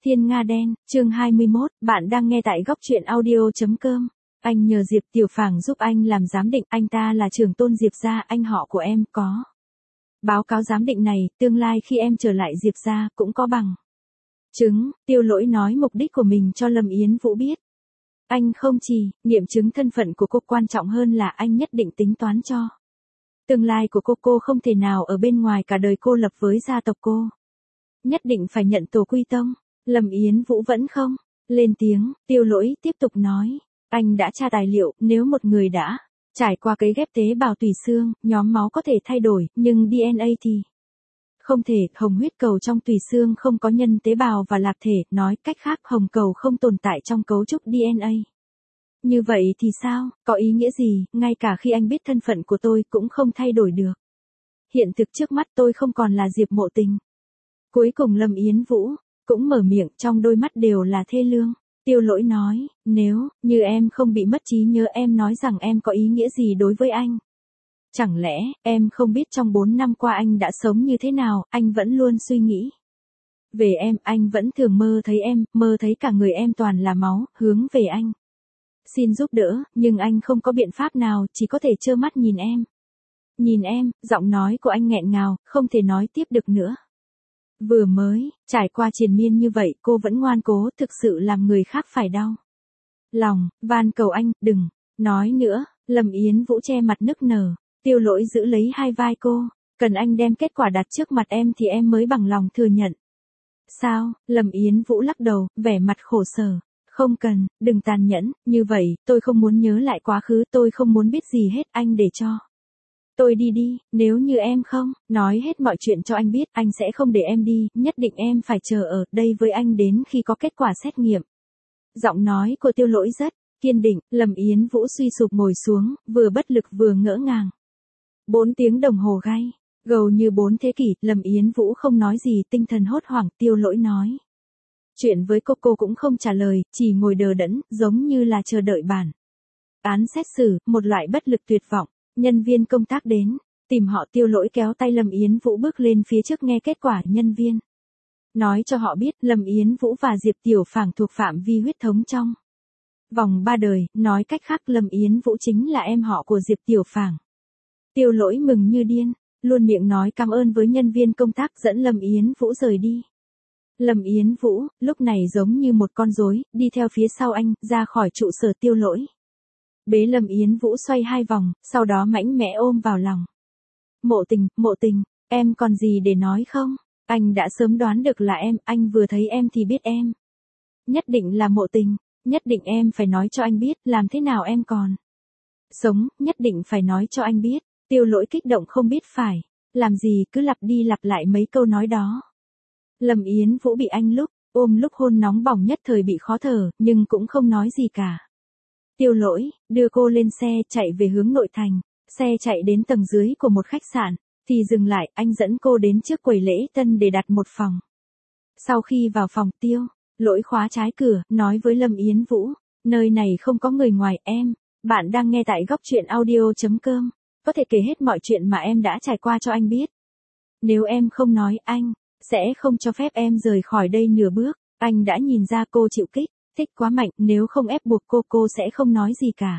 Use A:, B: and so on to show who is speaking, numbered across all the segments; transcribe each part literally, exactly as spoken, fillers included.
A: Thiên Nga Đen, chương hai mươi mốt, bạn đang nghe tại góc truyện audio.com. Anh nhờ Diệp Tiểu Phàng giúp anh làm giám định, anh ta là trưởng tôn Diệp gia, anh họ của em có. Báo cáo giám định này, tương lai khi em trở lại Diệp gia, cũng có bằng chứng. Tiêu Lỗi nói mục đích của mình cho Lâm Yến Vũ biết. Anh không chỉ nghiệm chứng thân phận của cô, quan trọng hơn là anh nhất định tính toán cho tương lai của cô. Cô không thể nào ở bên ngoài cả đời cô lập với gia tộc cô. Nhất định phải nhận tổ quy tông. Lâm Yến Vũ vẫn không lên tiếng. Tiêu Lỗi tiếp tục nói. Anh đã tra tài liệu, nếu một người đã trải qua cấy ghép tế bào tủy xương, nhóm máu có thể thay đổi, nhưng đê en a thì không thể. Hồng huyết cầu trong tủy xương không có nhân tế bào và lạc thể, nói cách khác hồng cầu không tồn tại trong cấu trúc đê en a. Như vậy thì sao, có ý nghĩa gì, ngay cả khi anh biết thân phận của tôi cũng không thay đổi được. Hiện thực trước mắt tôi không còn là Diệp Mộ Tình. Cuối cùng Lâm Yến Vũ cũng mở miệng, trong đôi mắt đều là thê lương. Tiêu Lỗi nói, nếu như em không bị mất trí nhớ, em nói rằng em có ý nghĩa gì đối với anh. Chẳng lẽ em không biết trong bốn năm qua anh đã sống như thế nào, anh vẫn luôn suy nghĩ về em, anh vẫn thường mơ thấy em, mơ thấy cả người em toàn là máu, hướng về anh xin giúp đỡ, nhưng anh không có biện pháp nào, chỉ có thể trơ mắt nhìn em. Nhìn em, giọng nói của anh nghẹn ngào, không thể nói tiếp được nữa. Vừa mới trải qua triền miên như vậy, cô vẫn ngoan cố, thực sự làm người khác phải đau lòng. Van cầu anh, đừng nói nữa. Lâm Yến Vũ che mặt nức nở. Tiêu Lỗi giữ lấy hai vai cô. Cần anh đem kết quả đặt trước mặt em thì em mới bằng lòng thừa nhận. Sao? Lâm Yến Vũ lắc đầu, vẻ mặt khổ sở. Không cần, đừng tàn nhẫn, như vậy, tôi không muốn nhớ lại quá khứ, tôi không muốn biết gì hết, anh để cho tôi đi đi, nếu như em không nói hết mọi chuyện cho anh biết, anh sẽ không để em đi, nhất định em phải chờ ở đây với anh đến khi có kết quả xét nghiệm. Giọng nói của Tiêu Lỗi rất kiên định. Lâm Yến Vũ suy sụp ngồi xuống, vừa bất lực vừa ngỡ ngàng. Bốn tiếng đồng hồ gay gầu như bốn thế kỷ, Lâm Yến Vũ không nói gì, tinh thần hốt hoảng. Tiêu Lỗi nói chuyện với cô, cô cũng không trả lời, chỉ ngồi đờ đẫn, giống như là chờ đợi bản án xét xử, một loại bất lực tuyệt vọng. Nhân viên công tác đến tìm họ. Tiêu Lỗi kéo tay Lâm Yến Vũ bước lên phía trước nghe kết quả. Nhân viên nói cho họ biết Lâm Yến Vũ và Diệp Tiểu Phàng thuộc phạm vi huyết thống trong vòng ba đời, nói cách khác Lâm Yến Vũ chính là em họ của Diệp Tiểu Phàng. Tiêu Lỗi mừng như điên, luôn miệng nói cảm ơn với nhân viên công tác, dẫn Lâm Yến Vũ rời đi. Lâm Yến Vũ lúc này giống như một con rối, đi theo phía sau anh, ra khỏi trụ sở. Tiêu Lỗi bế Lâm Yến Vũ xoay hai vòng, sau đó mạnh mẽ ôm vào lòng. Mộ Tình, Mộ Tình, em còn gì để nói không? Anh đã sớm đoán được là em, anh vừa thấy em thì biết em nhất định là Mộ Tình, nhất định em phải nói cho anh biết, làm thế nào em còn sống, nhất định phải nói cho anh biết. Tiêu Lỗi kích động không biết phải làm gì, cứ lặp đi lặp lại mấy câu nói đó. Lâm Yến Vũ bị anh lúc ôm lúc hôn nóng bỏng, nhất thời bị khó thở, nhưng cũng không nói gì cả. Tiêu Lỗi đưa cô lên xe, chạy về hướng nội thành. Xe chạy đến tầng dưới của một khách sạn thì dừng lại, anh dẫn cô đến trước quầy lễ tân để đặt một phòng. Sau khi vào phòng, Tiêu Lỗi khóa trái cửa, nói với Lâm Yến Vũ, nơi này không có người ngoài em. Bạn đang nghe tại góc truyện audio.com. Có thể kể hết mọi chuyện mà em đã trải qua cho anh biết. Nếu em không nói, anh sẽ không cho phép em rời khỏi đây nửa bước. Anh đã nhìn ra cô chịu kích thích quá mạnh, nếu không ép buộc cô, cô sẽ không nói gì cả.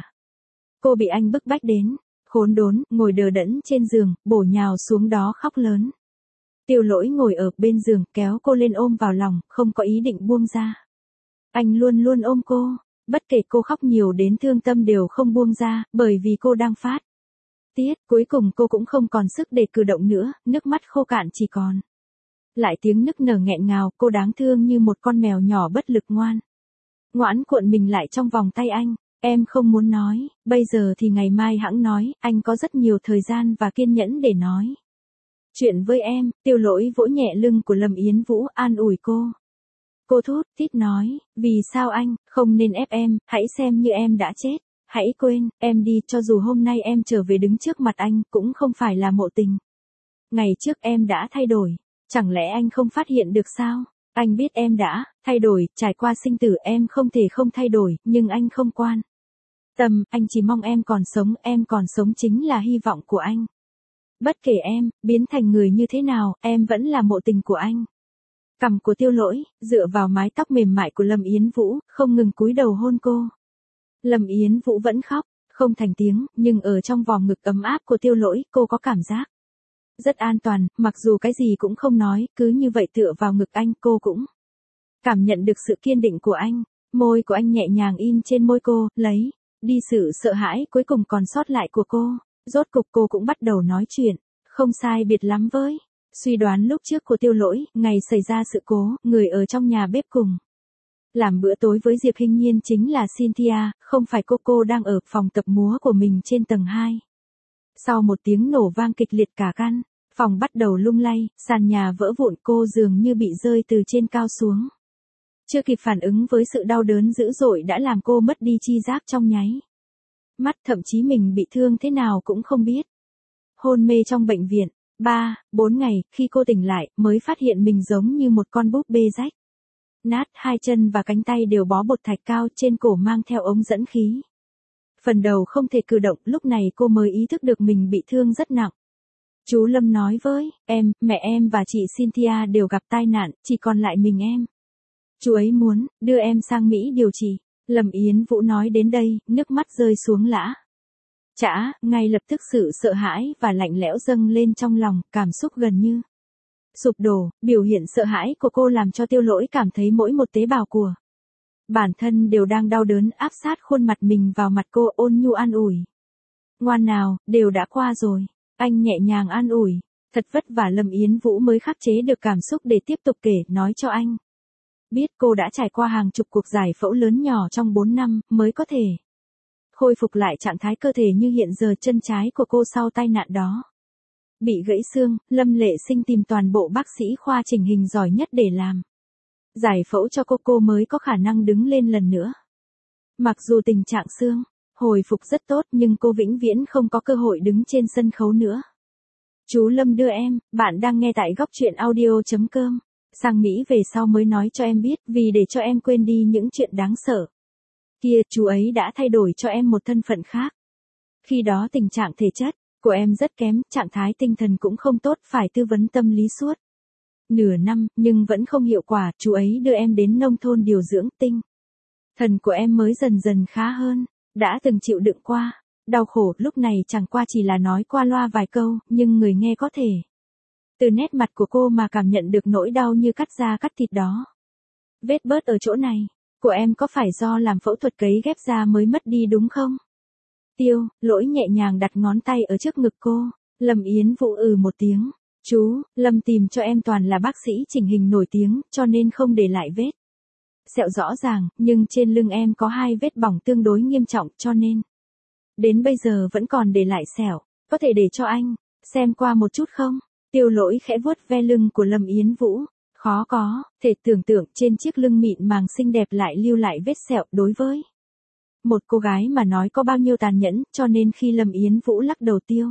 A: Cô bị anh bức bách đến khốn đốn, ngồi đờ đẫn trên giường, bổ nhào xuống đó khóc lớn. Tiêu Lỗi ngồi ở bên giường, kéo cô lên ôm vào lòng, không có ý định buông ra. Anh luôn luôn ôm cô, bất kể cô khóc nhiều đến thương tâm đều không buông ra, bởi vì cô đang phát tiết. Cuối cùng cô cũng không còn sức để cử động nữa, nước mắt khô cạn chỉ còn lại tiếng nức nở nghẹn ngào. Cô đáng thương như một con mèo nhỏ bất lực ngoan ngoãn cuộn mình lại trong vòng tay anh. Em không muốn nói, bây giờ thì ngày mai hẵng nói, anh có rất nhiều thời gian và kiên nhẫn để nói chuyện với em. Tiêu Lỗi vỗ nhẹ lưng của Lâm Yến Vũ, an ủi cô. Cô thút thít nói, vì sao anh không nên ép em, hãy xem như em đã chết. Hãy quên, em đi, cho dù hôm nay em trở về đứng trước mặt anh, cũng không phải là Mộ Tình ngày trước. Em đã thay đổi, chẳng lẽ anh không phát hiện được sao? Anh biết em đã thay đổi, trải qua sinh tử em không thể không thay đổi, nhưng anh không quan tâm, anh chỉ mong em còn sống, em còn sống chính là hy vọng của anh. Bất kể em biến thành người như thế nào, em vẫn là Mộ Tình của anh. Cằm của Tiêu Lỗi, dựa vào mái tóc mềm mại của Lâm Yến Vũ, không ngừng cúi đầu hôn cô. Lâm Yến Vũ vẫn khóc, không thành tiếng, nhưng ở trong vòng ngực ấm áp của Tiêu Lỗi, cô có cảm giác rất an toàn, mặc dù cái gì cũng không nói, cứ như vậy tựa vào ngực anh, cô cũng cảm nhận được sự kiên định của anh. Môi của anh nhẹ nhàng in trên môi cô, lấy đi sự sợ hãi cuối cùng còn sót lại của cô. Rốt cục cô cũng bắt đầu nói chuyện, không sai biệt lắm với suy đoán lúc trước của Tiêu Lỗi. Ngày xảy ra sự cố, người ở trong nhà bếp cùng làm bữa tối với Diệp Hinh Nhiên chính là Cynthia, không phải cô. Cô đang ở phòng tập múa của mình trên tầng hai. Sau một tiếng nổ vang kịch liệt cả căn phòng bắt đầu lung lay, sàn nhà vỡ vụn, cô dường như bị rơi từ trên cao xuống. Chưa kịp phản ứng với sự đau đớn dữ dội đã làm cô mất đi chi giác trong nháy mắt, thậm chí mình bị thương thế nào cũng không biết. Hôn mê trong bệnh viện, ba, bốn ngày, khi cô tỉnh lại, mới phát hiện mình giống như một con búp bê rách nát, hai chân và cánh tay đều bó bột thạch cao, trên cổ mang theo ống dẫn khí. Phần đầu không thể cử động, lúc này cô mới ý thức được mình bị thương rất nặng. Chú Lâm nói với em, mẹ em và chị Cynthia đều gặp tai nạn, chỉ còn lại mình em. Chú ấy muốn đưa em sang Mỹ điều trị. Lâm Yến Vũ nói đến đây, nước mắt rơi xuống lã chã, ngay lập tức sự sợ hãi và lạnh lẽo dâng lên trong lòng, cảm xúc gần như sụp đổ. Biểu hiện sợ hãi của cô làm cho Tiêu Lỗi cảm thấy mỗi một tế bào của bản thân đều đang đau đớn, áp sát khuôn mặt mình vào mặt cô, ôn nhu an ủi. Ngoan nào, đều đã qua rồi. Anh nhẹ nhàng an ủi. Thật vất vả Lâm Yến Vũ mới khắc chế được cảm xúc để tiếp tục kể, nói cho anh biết cô đã trải qua hàng chục cuộc giải phẫu lớn nhỏ trong bốn năm, mới có thể khôi phục lại trạng thái cơ thể như hiện giờ. Chân trái của cô sau tai nạn đó bị gãy xương, Lâm Lệ Sinh tìm toàn bộ bác sĩ khoa chỉnh hình giỏi nhất để làm giải phẫu cho cô, cô mới có khả năng đứng lên lần nữa. Mặc dù tình trạng xương hồi phục rất tốt, nhưng cô vĩnh viễn không có cơ hội đứng trên sân khấu nữa. Chú Lâm đưa em, bạn đang nghe tại góc truyện audio.com. Sang Mỹ về sau mới nói cho em biết, vì để cho em quên đi những chuyện đáng sợ kia, chú ấy đã thay đổi cho em một thân phận khác. Khi đó tình trạng thể chất của em rất kém, trạng thái tinh thần cũng không tốt, phải tư vấn tâm lý suốt nửa năm, nhưng vẫn không hiệu quả. Chú ấy đưa em đến nông thôn điều dưỡng, tinh thần của em mới dần dần khá hơn. Đã từng chịu đựng qua đau khổ, lúc này chẳng qua chỉ là nói qua loa vài câu, nhưng người nghe có thể từ nét mặt của cô mà cảm nhận được nỗi đau như cắt da cắt thịt đó. Vết bớt ở chỗ này của em có phải do làm phẫu thuật cấy ghép da mới mất đi đúng không? Tiêu Lỗi nhẹ nhàng đặt ngón tay ở trước ngực cô. Lâm Yến Vũ ừ một tiếng. Chú Lâm tìm cho em toàn là bác sĩ chỉnh hình nổi tiếng, cho nên không để lại vết sẹo rõ ràng, nhưng trên lưng em có hai vết bỏng tương đối nghiêm trọng, cho nên đến bây giờ vẫn còn để lại sẹo. Có thể để cho anh xem qua một chút không? Tiêu Lỗi khẽ vuốt ve lưng của Lâm Yến Vũ. Khó có thể tưởng tượng trên chiếc lưng mịn màng xinh đẹp lại lưu lại vết sẹo, đối với một cô gái mà nói có bao nhiêu tàn nhẫn, cho nên khi Lâm Yến Vũ lắc đầu, Tiêu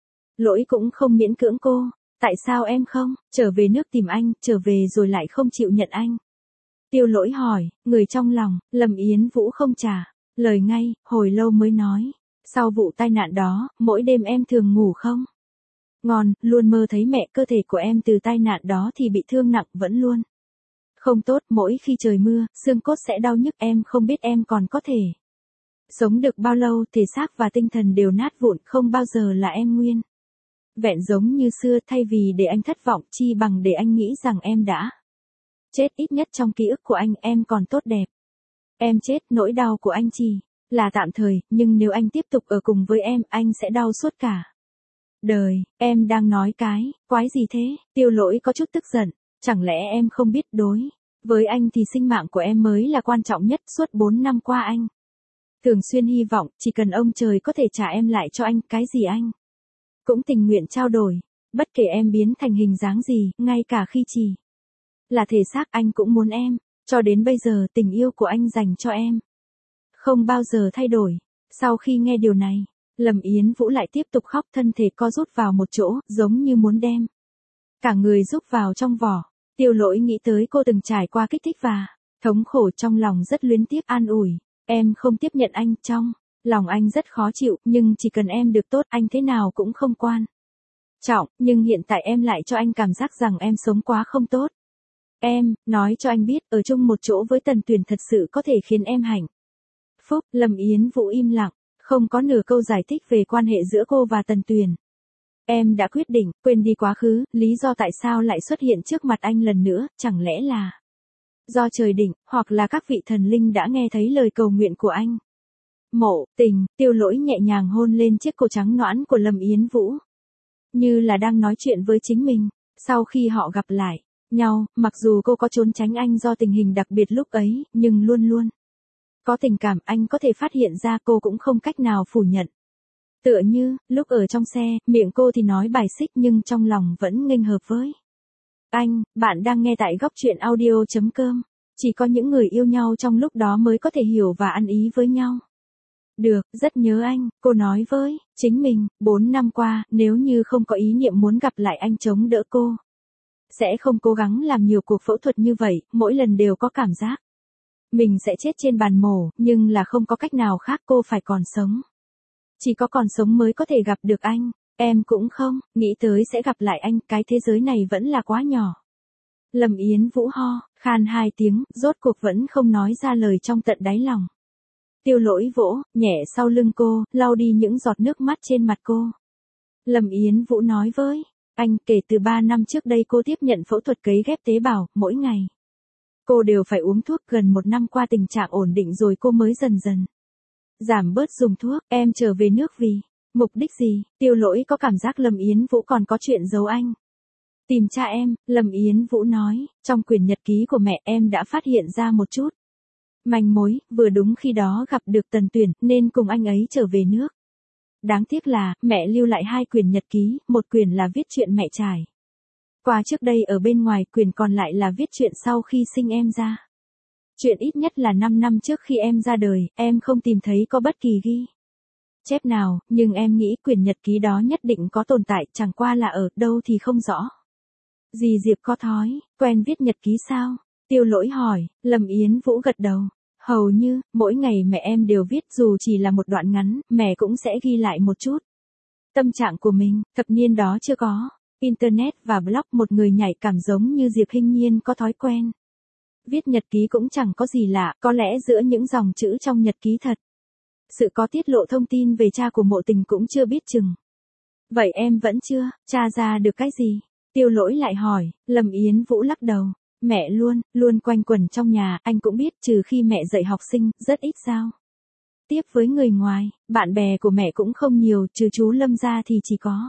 A: Lỗi cũng không miễn cưỡng cô. Tại sao em không trở về nước tìm anh, trở về rồi lại không chịu nhận anh? Tiêu Lỗi hỏi, người trong lòng. Lâm Yến Vũ không trả lời ngay, hồi lâu mới nói. Sau vụ tai nạn đó, mỗi đêm em thường ngủ không ngon, luôn mơ thấy mẹ. Cơ thể của em từ tai nạn đó thì bị thương nặng, vẫn luôn không tốt, mỗi khi trời mưa, xương cốt sẽ đau nhức. Em không biết em còn có thể sống được bao lâu, thể xác và tinh thần đều nát vụn, không bao giờ là em nguyên vẹn giống như xưa. Thay vì để anh thất vọng, chi bằng để anh nghĩ rằng em đã chết. Ít nhất trong ký ức của anh, em còn tốt đẹp. Em chết, nỗi đau của anh chỉ là tạm thời, nhưng nếu anh tiếp tục ở cùng với em, anh sẽ đau suốt cả đời. Em đang nói cái quái gì thế? Tiêu Lỗi có chút tức giận. Chẳng lẽ em không biết đối với anh thì sinh mạng của em mới là quan trọng nhất? Suốt bốn năm qua anh thường xuyên hy vọng chỉ cần ông trời có thể trả em lại cho anh, cái gì anh cũng tình nguyện trao đổi. Bất kể em biến thành hình dáng gì, ngay cả khi chỉ là thể xác, anh cũng muốn em. Cho đến bây giờ, tình yêu của anh dành cho em không bao giờ thay đổi. Sau khi nghe điều này, Lâm Yến Vũ lại tiếp tục khóc, thân thể co rút vào một chỗ, giống như muốn đem cả người rúc vào trong vỏ. Tiêu Lỗi nghĩ tới cô từng trải qua kích thích và thống khổ, trong lòng rất luyến tiếc, an ủi. Em không tiếp nhận anh, trong lòng anh rất khó chịu, nhưng chỉ cần em được tốt, anh thế nào cũng không quan trọng. Nhưng hiện tại em lại cho anh cảm giác rằng em sống quá không tốt. Em, nói cho anh biết, ở chung một chỗ với Tần Tuyền thật sự có thể khiến em hạnh phúc. Lâm Yến Vũ im lặng, không có nửa câu giải thích về quan hệ giữa cô và Tần Tuyền. Em đã quyết định, quên đi quá khứ, lý do tại sao lại xuất hiện trước mặt anh lần nữa, chẳng lẽ là do trời định, hoặc là các vị thần linh đã nghe thấy lời cầu nguyện của anh. Mộ Tình, Tiêu Lỗi nhẹ nhàng hôn lên chiếc cổ trắng nõn của Lâm Yến Vũ. Như là đang nói chuyện với chính mình, sau khi họ gặp lại nhau, mặc dù cô có trốn tránh anh do tình hình đặc biệt lúc ấy, nhưng luôn luôn có tình cảm, anh có thể phát hiện ra, cô cũng không cách nào phủ nhận. Tựa như, lúc ở trong xe, miệng cô thì nói bài xích nhưng trong lòng vẫn nghênh hợp với anh. Bạn đang nghe tại góc truyện audio chấm com. Chỉ có những người yêu nhau trong lúc đó mới có thể hiểu và ăn ý với nhau. Được, rất nhớ anh, cô nói với chính mình, bốn năm qua, nếu như không có ý niệm muốn gặp lại anh chống đỡ cô, sẽ không cố gắng làm nhiều cuộc phẫu thuật như vậy, mỗi lần đều có cảm giác mình sẽ chết trên bàn mổ, nhưng là không có cách nào khác, cô phải còn sống. Chỉ có còn sống mới có thể gặp được anh, em cũng không nghĩ tới sẽ gặp lại anh, cái thế giới này vẫn là quá nhỏ. Lâm Yến Vũ ho, khan hai tiếng, rốt cuộc vẫn không nói ra lời trong tận đáy lòng. Tiêu Lỗi vỗ nhẹ sau lưng cô, lau đi những giọt nước mắt trên mặt cô. Lâm Yến Vũ nói với anh, kể từ ba năm trước đây cô tiếp nhận phẫu thuật cấy ghép tế bào, mỗi ngày cô đều phải uống thuốc, gần một năm qua tình trạng ổn định rồi cô mới dần dần giảm bớt dùng thuốc. Em trở về nước vì mục đích gì? Tiêu Lỗi có cảm giác Lâm Yến Vũ còn có chuyện giấu anh. Tìm cha em, Lâm Yến Vũ nói, trong quyển nhật ký của mẹ em đã phát hiện ra một chút manh mối, vừa đúng khi đó gặp được Tần Tuyền, nên cùng anh ấy trở về nước. Đáng tiếc là, mẹ lưu lại hai quyển nhật ký, một quyển là viết chuyện mẹ trải qua trước đây ở bên ngoài, quyển còn lại là viết chuyện sau khi sinh em ra. Chuyện ít nhất là năm năm trước khi em ra đời, em không tìm thấy có bất kỳ ghi chép nào, nhưng em nghĩ quyển nhật ký đó nhất định có tồn tại, chẳng qua là ở đâu thì không rõ. Dì Diệp có thói quen viết nhật ký sao? Tiêu Lỗi hỏi. Lâm Yến Vũ gật đầu. Hầu như, mỗi ngày mẹ em đều viết, dù chỉ là một đoạn ngắn, mẹ cũng sẽ ghi lại một chút tâm trạng của mình. Thập niên đó chưa có Internet và blog, một người nhạy cảm giống như Diệp Hinh Nhiên có thói quen viết nhật ký cũng chẳng có gì lạ, có lẽ giữa những dòng chữ trong nhật ký thật sự có tiết lộ thông tin về cha của Mộ Tình cũng chưa biết chừng. Vậy em vẫn chưa tra ra được cái gì? Tiêu Lỗi lại hỏi. Lâm Yến Vũ lắc đầu. Mẹ luôn, luôn quanh quẩn trong nhà, anh cũng biết, trừ khi mẹ dạy học sinh, rất ít giao tiếp với người ngoài, bạn bè của mẹ cũng không nhiều, trừ chú Lâm ra thì chỉ có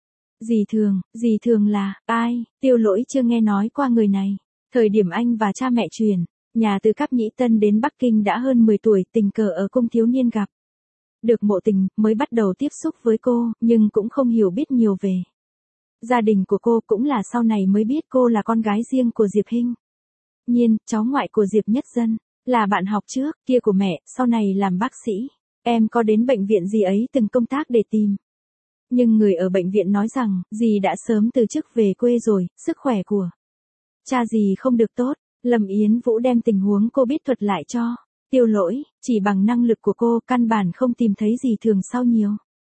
A: dì Thường. Dì Thường là ai? Tiêu Lỗi chưa nghe nói qua người này. Thời điểm anh và cha mẹ chuyển nhà từ Cáp Nhĩ Tân đến Bắc Kinh đã hơn mười tuổi, tình cờ ở cung thiếu niên gặp được Mộ Tình, mới bắt đầu tiếp xúc với cô, nhưng cũng không hiểu biết nhiều về gia đình của cô, cũng là sau này mới biết cô là con gái riêng của Diệp Hinh Nhiên, cháu ngoại của Diệp Nhất Dân, là bạn học trước kia của mẹ, sau này làm bác sĩ. Em có đến bệnh viện dì ấy từng công tác để tìm, nhưng người ở bệnh viện nói rằng, dì đã sớm từ chức về quê rồi, sức khỏe của cha dì không được tốt. Lâm Yến Vũ đem tình huống cô biết thuật lại cho Tiêu Lỗi, chỉ bằng năng lực của cô, căn bản không tìm thấy dì Thường sau nhiều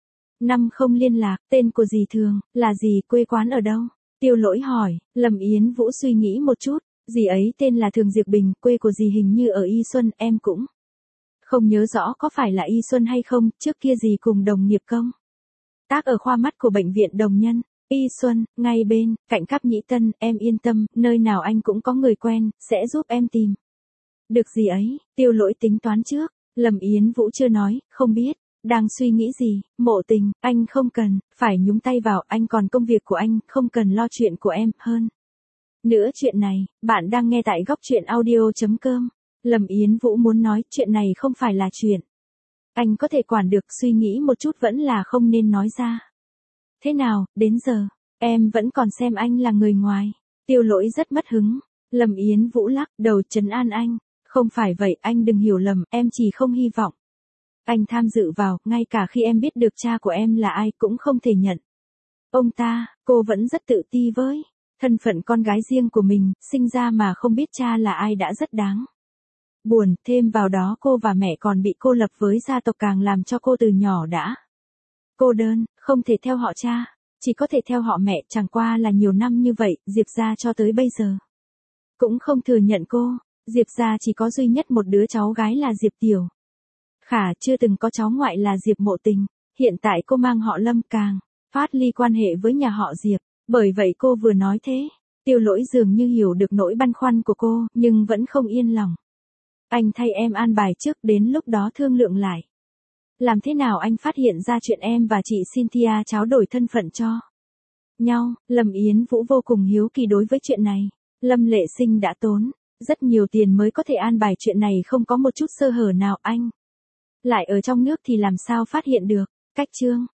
A: năm không liên lạc. Tên của dì Thường là gì, quê quán ở đâu? Tiêu Lỗi hỏi. Lâm Yến Vũ suy nghĩ một chút. Dì ấy tên là Thường Diệp Bình, quê của dì hình như ở Y Xuân, em cũng không nhớ rõ có phải là Y Xuân hay không, trước kia dì cùng đồng nghiệp công tác ở khoa mắt của bệnh viện Đồng Nhân, Y Xuân, ngay bên cạnh Cáp Nhĩ Tân. Em yên tâm, nơi nào anh cũng có người quen, sẽ giúp em tìm được dì ấy. Tiêu Lỗi tính toán trước. Lâm Yến Vũ chưa nói, không biết đang suy nghĩ gì. Mộ Tình, anh không cần phải nhúng tay vào, anh còn công việc của anh, không cần lo chuyện của em. Hơn nữa chuyện này, bạn đang nghe tại góc truyện audio chấm com. Lâm Yến Vũ muốn nói, chuyện này không phải là chuyện anh có thể quản được, suy nghĩ một chút vẫn là không nên nói ra. Thế nào, đến giờ, em vẫn còn xem anh là người ngoài. Tiêu Lỗi rất mất hứng. Lâm Yến Vũ lắc đầu trấn an anh. Không phải vậy, anh đừng hiểu lầm, em chỉ không hy vọng anh tham dự vào, ngay cả khi em biết được cha của em là ai cũng không thể nhận ông ta. Cô vẫn rất tự ti với thân phận con gái riêng của mình, sinh ra mà không biết cha là ai đã rất đáng buồn, thêm vào đó cô và mẹ còn bị cô lập với gia tộc, càng làm cho cô từ nhỏ đã cô đơn, không thể theo họ cha, chỉ có thể theo họ mẹ, chẳng qua là nhiều năm như vậy, Diệp gia cho tới bây giờ cũng không thừa nhận cô. Diệp gia chỉ có duy nhất một đứa cháu gái là Diệp Tiểu Khả, chưa từng có cháu ngoại là Diệp Mộ Tình. Hiện tại cô mang họ Lâm, càng phát ly quan hệ với nhà họ Diệp. Bởi vậy cô vừa nói thế, Tiêu Lỗi dường như hiểu được nỗi băn khoăn của cô, nhưng vẫn không yên lòng. Anh thay em an bài trước, đến lúc đó thương lượng lại. Làm thế nào anh phát hiện ra chuyện em và chị Cynthia tráo đổi thân phận cho nhau? Lâm Yến Vũ vô cùng hiếu kỳ đối với chuyện này. Lâm Lệ Sinh đã tốn rất nhiều tiền mới có thể an bài chuyện này, không có một chút sơ hở nào, anh lại ở trong nước thì làm sao phát hiện được. Cách chương